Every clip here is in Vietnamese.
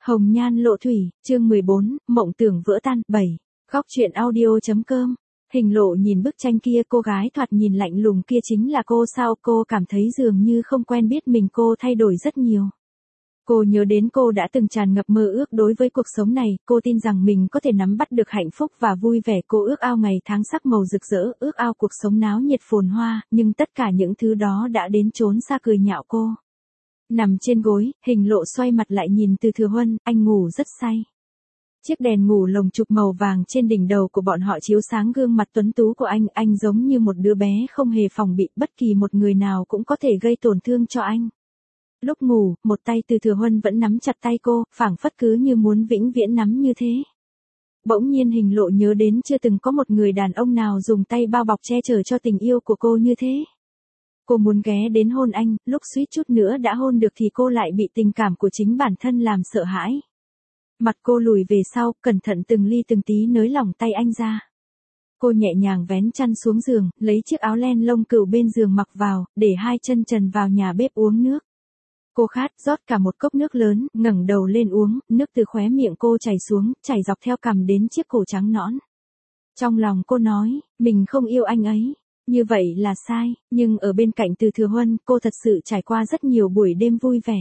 Hồng nhan lộ thủy, chương 14, mộng tưởng vỡ tan, 7. Góc truyện audio.com. Hình lộ nhìn bức tranh kia, cô gái thoạt nhìn lạnh lùng kia chính là cô sao? Cô cảm thấy dường như không quen biết mình, cô thay đổi rất nhiều. Cô nhớ đến cô đã từng tràn ngập mơ ước đối với cuộc sống này, cô tin rằng mình có thể nắm bắt được hạnh phúc và vui vẻ, cô ước ao ngày tháng sắc màu rực rỡ, ước ao cuộc sống náo nhiệt phồn hoa, nhưng tất cả những thứ đó đã đến chốn xa cười nhạo cô. Nằm trên gối, hình lộ xoay mặt lại nhìn Từ Thừa Huân, anh ngủ rất say. Chiếc đèn ngủ lồng chụp màu vàng trên đỉnh đầu của bọn họ chiếu sáng gương mặt tuấn tú của anh giống như một đứa bé không hề phòng bị, bất kỳ một người nào cũng có thể gây tổn thương cho anh. Lúc ngủ, một tay Từ Thừa Huân vẫn nắm chặt tay cô, phảng phất cứ như muốn vĩnh viễn nắm như thế. Bỗng nhiên hình lộ nhớ đến chưa từng có một người đàn ông nào dùng tay bao bọc che chở cho tình yêu của cô như thế. Cô muốn ghé đến hôn anh, lúc suýt chút nữa đã hôn được thì cô lại bị tình cảm của chính bản thân làm sợ hãi. Mặt cô lùi về sau, cẩn thận từng ly từng tí nới lỏng tay anh ra. Cô nhẹ nhàng vén chăn xuống giường, lấy chiếc áo len lông cừu bên giường mặc vào, để hai chân trần vào nhà bếp uống nước. Cô khát, rót cả một cốc nước lớn, ngẩng đầu lên uống, nước từ khóe miệng cô chảy xuống, chảy dọc theo cằm đến chiếc cổ trắng nõn. Trong lòng cô nói, mình không yêu anh ấy. Như vậy là sai, nhưng ở bên cạnh Từ Thừa Huân, cô thật sự trải qua rất nhiều buổi đêm vui vẻ.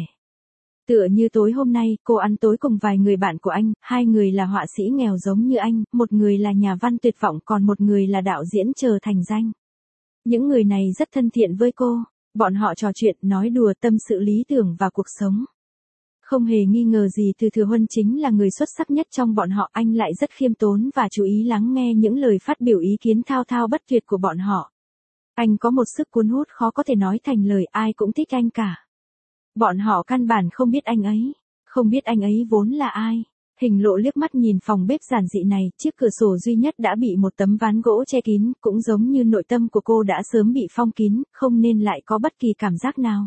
Tựa như tối hôm nay, cô ăn tối cùng vài người bạn của anh, hai người là họa sĩ nghèo giống như anh, một người là nhà văn tuyệt vọng, còn một người là đạo diễn chờ thành danh. Những người này rất thân thiện với cô, bọn họ trò chuyện, nói đùa, tâm sự lý tưởng và cuộc sống. Không hề nghi ngờ gì Từ Thừa Huân chính là người xuất sắc nhất trong bọn họ, anh lại rất khiêm tốn và chú ý lắng nghe những lời phát biểu ý kiến thao thao bất tuyệt của bọn họ. Anh có một sức cuốn hút khó có thể nói thành lời, ai cũng thích anh cả. Bọn họ căn bản không biết anh ấy, không biết anh ấy vốn là ai. Hình lộ liếc mắt nhìn phòng bếp giản dị này, chiếc cửa sổ duy nhất đã bị một tấm ván gỗ che kín, cũng giống như nội tâm của cô đã sớm bị phong kín, không nên lại có bất kỳ cảm giác nào.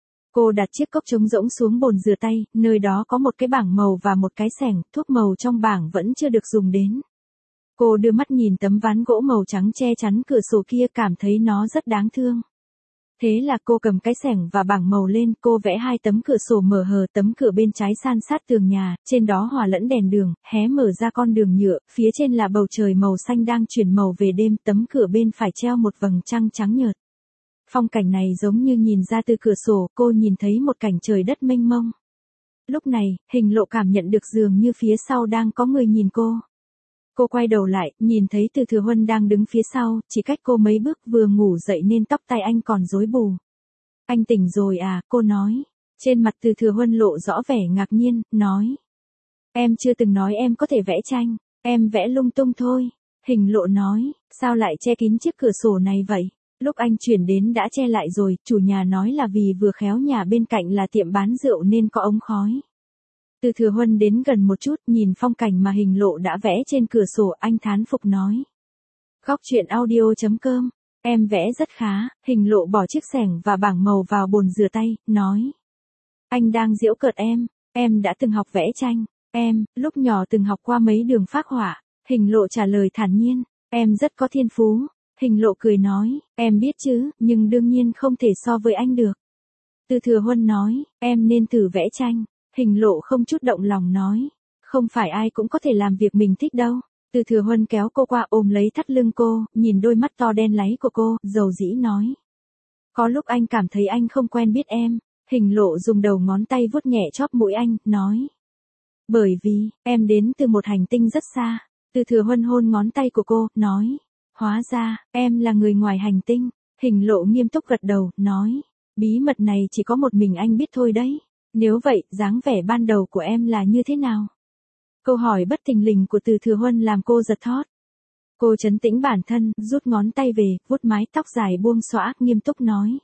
Cô đặt chiếc cốc trống rỗng xuống bồn rửa tay, nơi đó có một cái bảng màu và một cái xẻng, thuốc màu trong bảng vẫn chưa được dùng đến. Cô đưa mắt nhìn tấm ván gỗ màu trắng che chắn cửa sổ kia, cảm thấy nó rất đáng thương. Thế là cô cầm cái xẻng và bảng màu lên, cô vẽ hai tấm cửa sổ mở hờ, tấm cửa bên trái san sát tường nhà, trên đó hòa lẫn đèn đường, hé mở ra con đường nhựa, phía trên là bầu trời màu xanh đang chuyển màu về đêm, tấm cửa bên phải treo một vầng trăng trắng nhợt. Phong cảnh này giống như nhìn ra từ cửa sổ, cô nhìn thấy một cảnh trời đất mênh mông. Lúc này, hình lộ cảm nhận được dường như phía sau đang có người nhìn cô. Cô quay đầu lại, nhìn thấy Từ Thừa Huân đang đứng phía sau, chỉ cách cô mấy bước, vừa ngủ dậy nên tóc tai anh còn rối bù. Anh tỉnh rồi à, cô nói. Trên mặt Từ Thừa Huân lộ rõ vẻ ngạc nhiên, nói. Em chưa từng nói em có thể vẽ tranh, em vẽ lung tung thôi. Hình lộ nói, sao lại che kín chiếc cửa sổ này vậy? Lúc anh chuyển đến đã che lại rồi, chủ nhà nói là vì vừa khéo nhà bên cạnh là tiệm bán rượu nên có ống khói. Từ Thừa Huân đến gần một chút, nhìn phong cảnh mà hình lộ đã vẽ trên cửa sổ, anh thán phục nói. Góc truyện audio.com, em vẽ rất khá. Hình lộ bỏ chiếc xẻng và bảng màu vào bồn rửa tay, nói. Anh đang giễu cợt em đã từng học vẽ tranh, lúc nhỏ từng học qua mấy đường phác họa. Hình lộ trả lời thản nhiên, em rất có thiên phú. Hình lộ cười nói, em biết chứ, nhưng đương nhiên không thể so với anh được. Từ Thừa Huân nói, em nên thử vẽ tranh. Hình lộ không chút động lòng nói, không phải ai cũng có thể làm việc mình thích đâu. Từ Thừa Huân kéo cô qua, ôm lấy thắt lưng cô, nhìn đôi mắt to đen láy của cô, dầu dĩ nói. Có lúc anh cảm thấy anh không quen biết em. Hình lộ dùng đầu ngón tay vuốt nhẹ chóp mũi anh, nói. Bởi vì, em đến từ một hành tinh rất xa. Từ Thừa Huân hôn ngón tay của cô, nói. Hóa ra, em là người ngoài hành tinh. Hình lộ nghiêm túc gật đầu, nói. Bí mật này chỉ có một mình anh biết thôi đấy. Nếu vậy, dáng vẻ ban đầu của em là như thế nào? Câu hỏi bất thình lình của Từ Thừa Huân làm cô giật thót. Cô trấn tĩnh bản thân, rút ngón tay về, vuốt mái tóc dài buông xõa, nghiêm túc nói.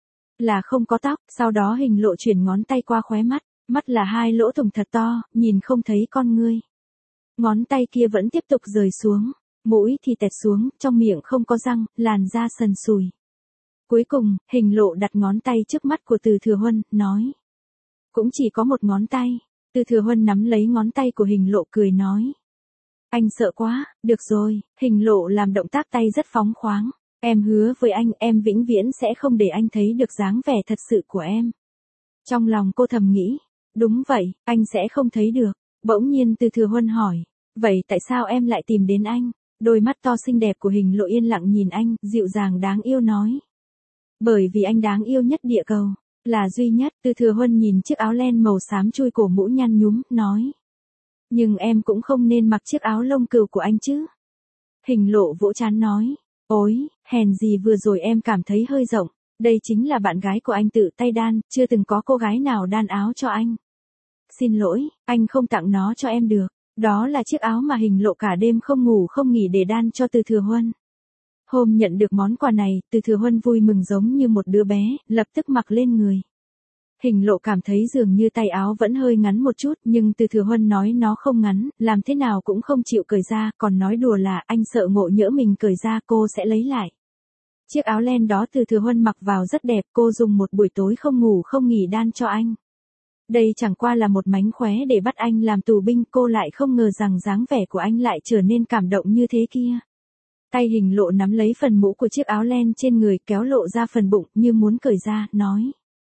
Là không có tóc, sau đó hình lộ chuyển ngón tay qua khóe mắt, mắt là hai lỗ thủng thật to, nhìn không thấy con ngươi. Ngón tay kia vẫn tiếp tục rời xuống, mũi thì tẹt xuống, trong miệng không có răng, làn da sần sùi. Cuối cùng, hình lộ đặt ngón tay trước mắt của Từ Thừa Huân, nói. Cũng chỉ có một ngón tay. Từ Thừa Huân nắm lấy ngón tay của hình lộ cười nói. Anh sợ quá, được rồi. Hình lộ làm động tác tay rất phóng khoáng. Em hứa với anh, em vĩnh viễn sẽ không để anh thấy được dáng vẻ thật sự của em. Trong lòng cô thầm nghĩ, Đúng vậy, anh sẽ không thấy được. Bỗng nhiên Từ Thừa Huân hỏi. Vậy tại sao em lại tìm đến anh? Đôi mắt to xinh đẹp của Hình Lộ yên lặng nhìn anh, dịu dàng đáng yêu nói. Bởi vì anh đáng yêu nhất địa cầu. Là duy nhất. Từ Thừa Huân nhìn chiếc áo len màu xám chui cổ mũ nhăn nhúm, nói. Nhưng em cũng không nên mặc chiếc áo lông cừu của anh chứ. Hình Lộ vỗ trán nói. Ôi, hèn gì vừa rồi em cảm thấy hơi rộng. Đây chính là bạn gái của anh tự tay đan, chưa từng có cô gái nào đan áo cho anh. Xin lỗi, anh không tặng nó cho em được. Đó là chiếc áo mà Hình Lộ cả đêm không ngủ không nghỉ để đan cho Từ Thừa Huân. Hôm nhận được món quà này, Từ Thừa Huân vui mừng giống như một đứa bé, lập tức mặc lên người. Hình Lộ cảm thấy dường như tay áo vẫn hơi ngắn một chút, nhưng Từ Thừa Huân nói nó không ngắn, làm thế nào cũng không chịu cởi ra, còn nói đùa là anh sợ ngộ nhỡ mình cởi ra cô sẽ lấy lại. Chiếc áo len đó Từ Thừa Huân mặc vào rất đẹp, cô dùng một buổi tối không ngủ không nghỉ đan cho anh. Đây chẳng qua là một mánh khóe để bắt anh làm tù binh, cô lại không ngờ rằng dáng vẻ của anh lại trở nên cảm động như thế kia. Tay Hình Lộ nắm lấy phần mũ của chiếc áo len trên người, kéo lộ ra phần bụng như muốn cởi ra, nói.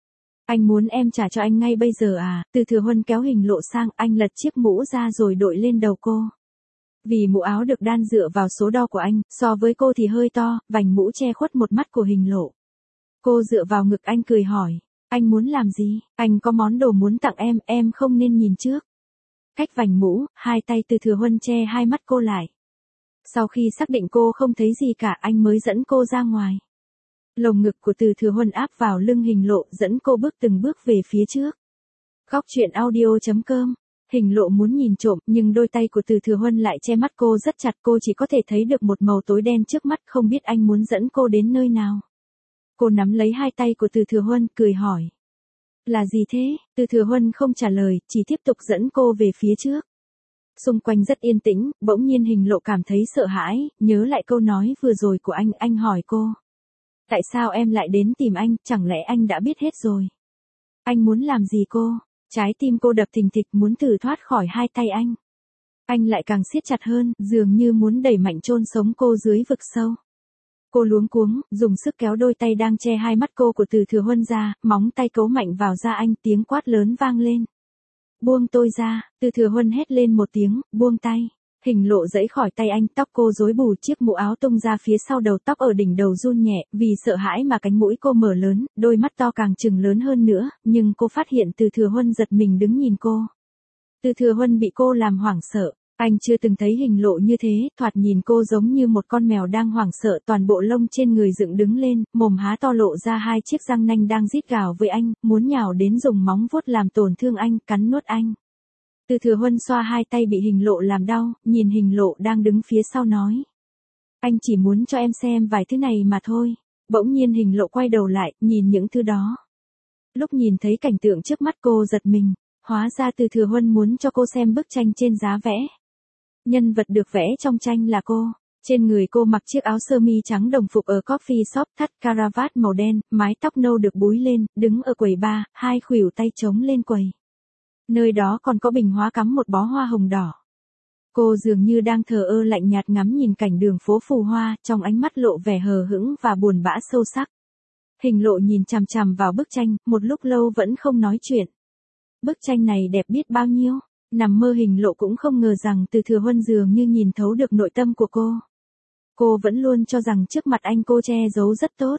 Anh muốn em trả cho anh ngay bây giờ à? Từ Thừa Huân kéo Hình Lộ sang, anh lật chiếc mũ ra rồi đội lên đầu cô. Vì mũ áo được đan dựa vào số đo của anh, so với cô thì hơi to, vành mũ che khuất một mắt của Hình Lộ. Cô dựa vào ngực anh cười hỏi. Anh muốn làm gì? Anh có món đồ muốn tặng em không nên nhìn trước. Cách vành mũ, hai tay Từ Thừa Huân che hai mắt cô lại. Sau khi xác định cô không thấy gì cả, anh mới dẫn cô ra ngoài. Lồng ngực của Từ Thừa Huân áp vào lưng Hình Lộ, dẫn cô bước từng bước về phía trước. Góc truyện audio.com. Hình Lộ muốn nhìn trộm, nhưng đôi tay của Từ Thừa Huân lại che mắt cô rất chặt, cô chỉ có thể thấy được một màu tối đen trước mắt, không biết anh muốn dẫn cô đến nơi nào. Cô nắm lấy hai tay của Từ Thừa Huân, cười hỏi. Là gì thế? Từ Thừa Huân không trả lời, chỉ tiếp tục dẫn cô về phía trước. Xung quanh rất yên tĩnh, bỗng nhiên Hình Lộ cảm thấy sợ hãi, nhớ lại câu nói vừa rồi của anh hỏi cô. Tại sao em lại đến tìm anh, chẳng lẽ anh đã biết hết rồi? Anh muốn làm gì cô? Trái tim cô đập thình thịch muốn thử thoát khỏi hai tay anh. Anh lại càng siết chặt hơn, dường như muốn đẩy mạnh chôn sống cô dưới vực sâu. Cô luống cuống, dùng sức kéo đôi tay đang che hai mắt cô của Từ Thừa Huân ra, móng tay cấu mạnh vào da anh, tiếng quát lớn vang lên. Buông tôi ra, Từ Thừa Huân hét lên một tiếng, buông tay. Hình Lộ giãy khỏi tay anh, tóc cô rối bù, chiếc mũ áo tung ra phía sau đầu, tóc ở đỉnh đầu run nhẹ, vì sợ hãi mà cánh mũi cô mở lớn, đôi mắt to càng trừng lớn hơn nữa, nhưng cô phát hiện Từ Thừa Huân giật mình đứng nhìn cô. Từ Thừa Huân bị cô làm hoảng sợ. Anh chưa từng thấy Hình Lộ như thế, thoạt nhìn cô giống như một con mèo đang hoảng sợ, toàn bộ lông trên người dựng đứng lên, mồm há to lộ ra hai chiếc răng nanh đang rít gào với anh, muốn nhào đến dùng móng vuốt làm tổn thương anh, cắn nuốt anh. Từ Thừa Huân xoa hai tay bị Hình Lộ làm đau, nhìn Hình Lộ đang đứng phía sau nói. Anh chỉ muốn cho em xem vài thứ này mà thôi. Bỗng nhiên Hình Lộ quay đầu lại, nhìn những thứ đó. Lúc nhìn thấy cảnh tượng trước mắt cô giật mình, hóa ra Từ Thừa Huân muốn cho cô xem bức tranh trên giá vẽ. Nhân vật được vẽ trong tranh là cô. Trên người cô mặc chiếc áo sơ mi trắng đồng phục ở coffee shop, thắt caravat màu đen, mái tóc nâu được búi lên, đứng ở quầy bar, hai khuỷu tay chống lên quầy. Nơi đó còn có bình hoa cắm một bó hoa hồng đỏ. Cô dường như đang thờ ơ lạnh nhạt ngắm nhìn cảnh đường phố phù hoa, trong ánh mắt lộ vẻ hờ hững và buồn bã sâu sắc. Hình Lộ nhìn chằm chằm vào bức tranh, một lúc lâu vẫn không nói chuyện. Bức tranh này đẹp biết bao nhiêu. Nằm mơ Hình Lộ cũng không ngờ rằng Từ Thừa Huân dường như nhìn thấu được nội tâm của cô. Cô vẫn luôn cho rằng trước mặt anh cô che giấu rất tốt.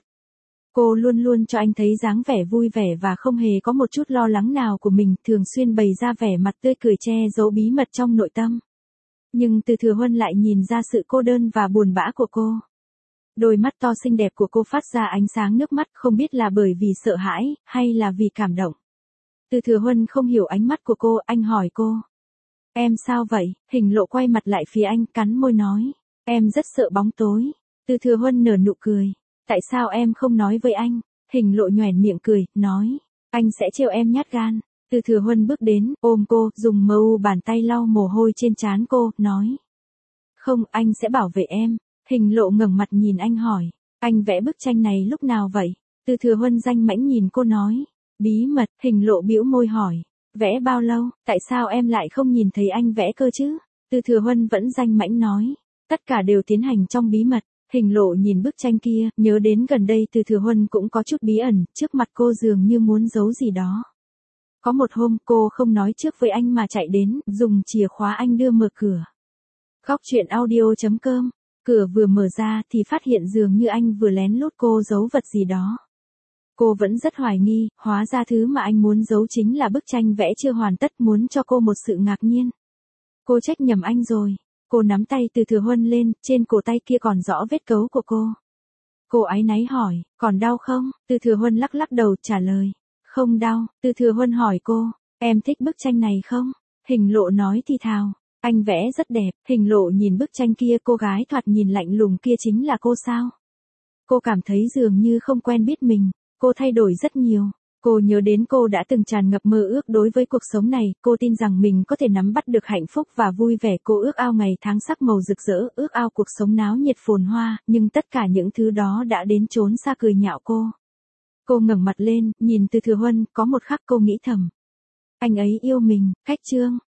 Cô luôn luôn cho anh thấy dáng vẻ vui vẻ và không hề có một chút lo lắng nào của mình, thường xuyên bày ra vẻ mặt tươi cười che giấu bí mật trong nội tâm. Nhưng Từ Thừa Huân lại nhìn ra sự cô đơn và buồn bã của cô. Đôi mắt to xinh đẹp của cô phát ra ánh sáng nước mắt, không biết là bởi vì sợ hãi, hay là vì cảm động. Từ Thừa Huân không hiểu ánh mắt của cô, anh hỏi cô. Em sao vậy? Hình Lộ quay mặt lại phía anh, cắn môi nói. Em rất sợ bóng tối. Từ Thừa Huân nở nụ cười. Tại sao em không nói với anh? Hình Lộ nhoẻn miệng cười, nói. Anh sẽ trêu em nhát gan. Từ Thừa Huân bước đến, ôm cô, dùng bàn tay lau mồ hôi trên trán cô, nói. Không, anh sẽ bảo vệ em. Hình Lộ ngẩng mặt nhìn anh hỏi. Anh vẽ bức tranh này lúc nào vậy? Từ Thừa Huân danh mãnh nhìn cô nói. Bí mật. Hình Lộ bĩu môi hỏi. Vẽ bao lâu? Tại sao em lại không nhìn thấy anh vẽ cơ chứ? Từ Thừa Huân vẫn danh mãnh nói. Tất cả đều tiến hành trong bí mật. Hình Lộ nhìn bức tranh kia, nhớ đến gần đây Từ Thừa Huân cũng có chút bí ẩn, trước mặt cô dường như muốn giấu gì đó. Có một hôm cô không nói trước với anh mà chạy đến, dùng chìa khóa anh đưa mở cửa. Góc truyện audio.com. Cửa vừa mở ra thì phát hiện dường như anh vừa lén lút cô giấu vật gì đó. Cô vẫn rất hoài nghi, hóa ra thứ mà anh muốn giấu chính là bức tranh vẽ chưa hoàn tất, muốn cho cô một sự ngạc nhiên. Cô trách nhầm anh rồi. Cô nắm tay Từ Thừa Huân lên, trên cổ tay kia còn rõ vết cấu của cô. Cô áy náy hỏi, còn đau không? Từ Thừa Huân lắc lắc đầu trả lời, không đau. Từ Thừa Huân hỏi cô, em thích bức tranh này không? Hình Lộ nói thì thào, anh vẽ rất đẹp. Hình Lộ nhìn bức tranh kia, cô gái thoạt nhìn lạnh lùng kia chính là cô sao? Cô cảm thấy dường như không quen biết mình, cô thay đổi rất nhiều. Cô nhớ đến cô đã từng tràn ngập mơ ước đối với cuộc sống này, cô tin rằng mình có thể nắm bắt được hạnh phúc và vui vẻ, cô ước ao ngày tháng sắc màu rực rỡ, ước ao cuộc sống náo nhiệt phồn hoa, nhưng tất cả những thứ đó đã đến chốn xa cười nhạo cô. Cô ngẩng mặt lên, nhìn Từ Thừa Huân, có một khắc cô nghĩ thầm. Anh ấy yêu mình. Khách chương.